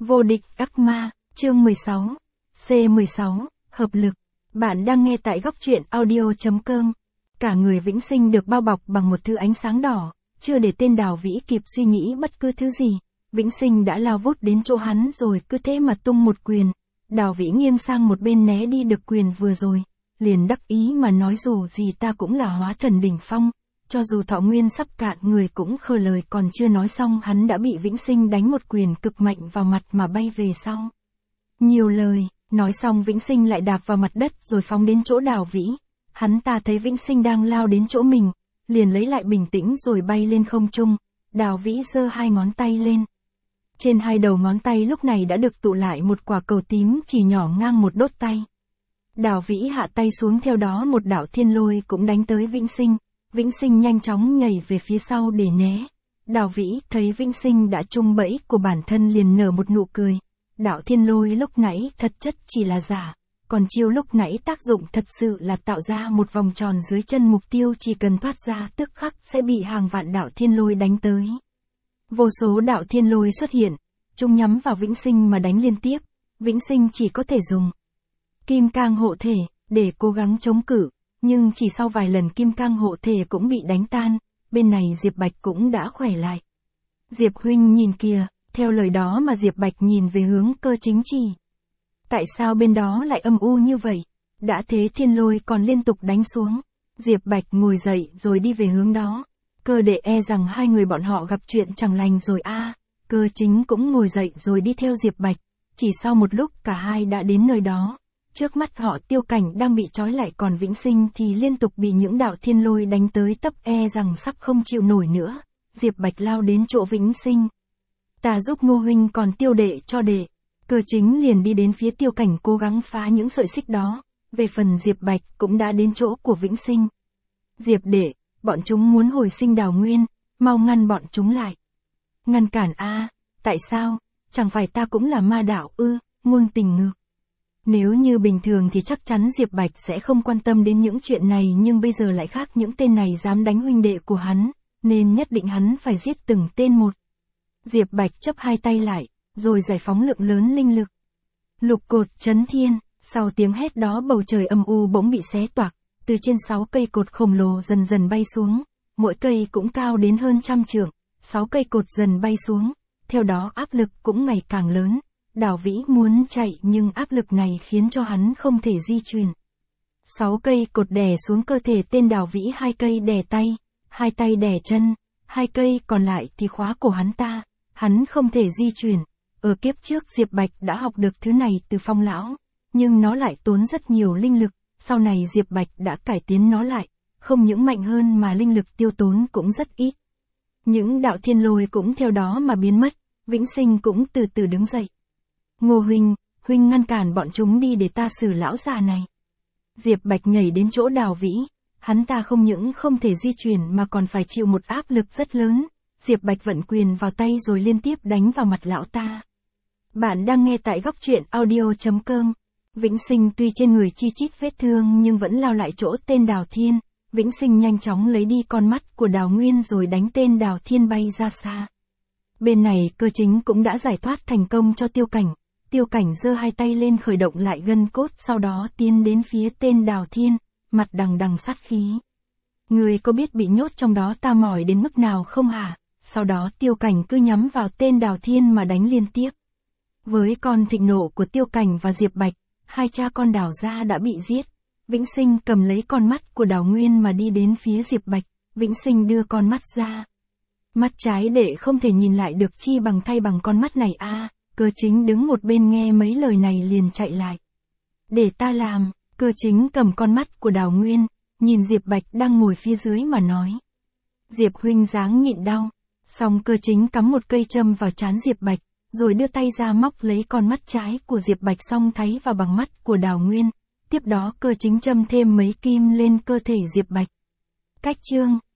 Vô địch ác ma, chương 16. C16, hợp lực. Bạn đang nghe tại góc truyện audio.com. Cả người Vĩnh Sinh được bao bọc bằng một thứ ánh sáng đỏ, chưa để tên Đào Vĩ kịp suy nghĩ bất cứ thứ gì. Vĩnh Sinh đã lao vút đến chỗ hắn rồi cứ thế mà tung một quyền. Đào Vĩ nghiêng sang một bên né đi được quyền vừa rồi. Liền đắc ý mà nói dù gì ta cũng là hóa thần đỉnh phong. Cho dù thọ nguyên sắp cạn người cũng khờ lời, còn chưa nói xong hắn đã bị Vĩnh Sinh đánh một quyền cực mạnh vào mặt mà bay về sau. Nhiều lời, nói xong Vĩnh Sinh lại đạp vào mặt đất rồi phóng đến chỗ Đào Vĩ. Hắn ta thấy Vĩnh Sinh đang lao đến chỗ mình, liền lấy lại bình tĩnh rồi bay lên không trung. Đào Vĩ giơ hai ngón tay lên. Trên hai đầu ngón tay lúc này đã được tụ lại một quả cầu tím chỉ nhỏ ngang một đốt tay. Đào Vĩ hạ tay xuống, theo đó một đạo thiên lôi cũng đánh tới Vĩnh Sinh. Vĩnh Sinh nhanh chóng nhảy về phía sau để né. Đào Vĩ thấy Vĩnh Sinh đã trúng bẫy của bản thân liền nở một nụ cười. Đạo thiên lôi lúc nãy thật chất chỉ là giả, còn chiêu lúc nãy tác dụng thật sự là tạo ra một vòng tròn dưới chân mục tiêu, chỉ cần thoát ra tức khắc sẽ bị hàng vạn đạo thiên lôi đánh tới. Vô số đạo thiên lôi xuất hiện, chúng nhắm vào Vĩnh Sinh mà đánh liên tiếp. Vĩnh Sinh chỉ có thể dùng kim cang hộ thể để cố gắng chống cự. Nhưng chỉ sau vài lần kim cang hộ thể cũng bị đánh tan, bên này Diệp Bạch cũng đã khỏe lại. Diệp huynh nhìn kìa, theo lời đó mà Diệp Bạch nhìn về hướng Cơ Chính Chỉ. Tại sao bên đó lại âm u như vậy? Đã thế thiên lôi còn liên tục đánh xuống. Diệp Bạch ngồi dậy rồi đi về hướng đó. Cơ đệ e rằng hai người bọn họ gặp chuyện chẳng lành rồi a. Cơ Chính cũng ngồi dậy rồi đi theo Diệp Bạch. Chỉ sau một lúc cả hai đã đến nơi đó. Trước mắt họ Tiêu Cảnh đang bị trói lại, còn Vĩnh Sinh thì liên tục bị những đạo thiên lôi đánh tới tấp e rằng sắp không chịu nổi nữa. Diệp Bạch lao đến chỗ Vĩnh Sinh. Ta giúp Ngô huynh, còn Tiêu đệ cho đệ. Cơ Chính liền đi đến phía Tiêu Cảnh cố gắng phá những sợi xích đó. Về phần Diệp Bạch cũng đã đến chỗ của Vĩnh Sinh. Diệp đệ, bọn chúng muốn hồi sinh Đào Nguyên, mau ngăn bọn chúng lại. Ngăn cản a? Tại sao? Chẳng phải ta cũng là ma đạo ư? Ngôn Tình ngược. Nếu như bình thường thì chắc chắn Diệp Bạch sẽ không quan tâm đến những chuyện này, nhưng bây giờ lại khác, những tên này dám đánh huynh đệ của hắn, nên nhất định hắn phải giết từng tên một. Diệp Bạch chấp hai tay lại, rồi giải phóng lượng lớn linh lực. Lục cột chấn thiên, sau tiếng hét đó bầu trời âm u bỗng bị xé toạc, từ trên 6 cây cột khổng lồ dần dần bay xuống, mỗi cây cũng cao đến hơn 100 trượng, 6 cây cột dần bay xuống, theo đó áp lực cũng ngày càng lớn. Đào Vĩ muốn chạy nhưng áp lực này khiến cho hắn không thể di chuyển. 6 cây cột đè xuống cơ thể tên Đào Vĩ, 2 cây đè tay, 2 tay đè chân, 2 cây còn lại thì khóa cổ hắn ta, hắn không thể di chuyển. Ở kiếp trước Diệp Bạch đã học được thứ này từ Phong lão, nhưng nó lại tốn rất nhiều linh lực, sau này Diệp Bạch đã cải tiến nó lại, không những mạnh hơn mà linh lực tiêu tốn cũng rất ít. Những đạo thiên lôi cũng theo đó mà biến mất, Vĩnh Sinh cũng từ từ đứng dậy. Ngô huynh, huynh ngăn cản bọn chúng đi để ta xử lão già này. Diệp Bạch nhảy đến chỗ Đào Vĩ, hắn ta không những không thể di chuyển mà còn phải chịu một áp lực rất lớn. Diệp Bạch vận quyền vào tay rồi liên tiếp đánh vào mặt lão ta. Bạn đang nghe tại góc truyện audio.com. Vĩnh Sinh tuy trên người chi chít vết thương nhưng vẫn lao lại chỗ tên Đào Thiên. Vĩnh Sinh nhanh chóng lấy đi con mắt của Đào Nguyên rồi đánh tên Đào Thiên bay ra xa. Bên này Cơ Chính cũng đã giải thoát thành công cho Tiêu Cảnh. Tiêu Cảnh giơ hai tay lên khởi động lại gân cốt, sau đó tiến đến phía tên Đào Thiên, mặt đằng đằng sát khí. Người có biết bị nhốt trong đó ta mỏi đến mức nào không hả? Sau đó Tiêu Cảnh cứ nhắm vào tên Đào Thiên mà đánh liên tiếp. Với con thịnh nộ của Tiêu Cảnh và Diệp Bạch, hai cha con Đào gia đã bị giết. Vĩnh Sinh cầm lấy con mắt của Đào Nguyên mà đi đến phía Diệp Bạch. Vĩnh Sinh đưa con mắt ra. Mắt trái đệ không thể nhìn lại được, chi bằng thay bằng con mắt này a. Cơ Chính đứng một bên nghe mấy lời này liền chạy lại. Để ta làm. Cơ Chính cầm con mắt của Đào Nguyên, nhìn Diệp Bạch đang ngồi phía dưới mà nói. Diệp huynh dáng nhịn đau. Xong Cơ Chính cắm một cây châm vào trán Diệp Bạch, rồi đưa tay ra móc lấy con mắt trái của Diệp Bạch xong thấy vào bằng mắt của Đào Nguyên. Tiếp đó Cơ Chính châm thêm mấy kim lên cơ thể Diệp Bạch. Cách chương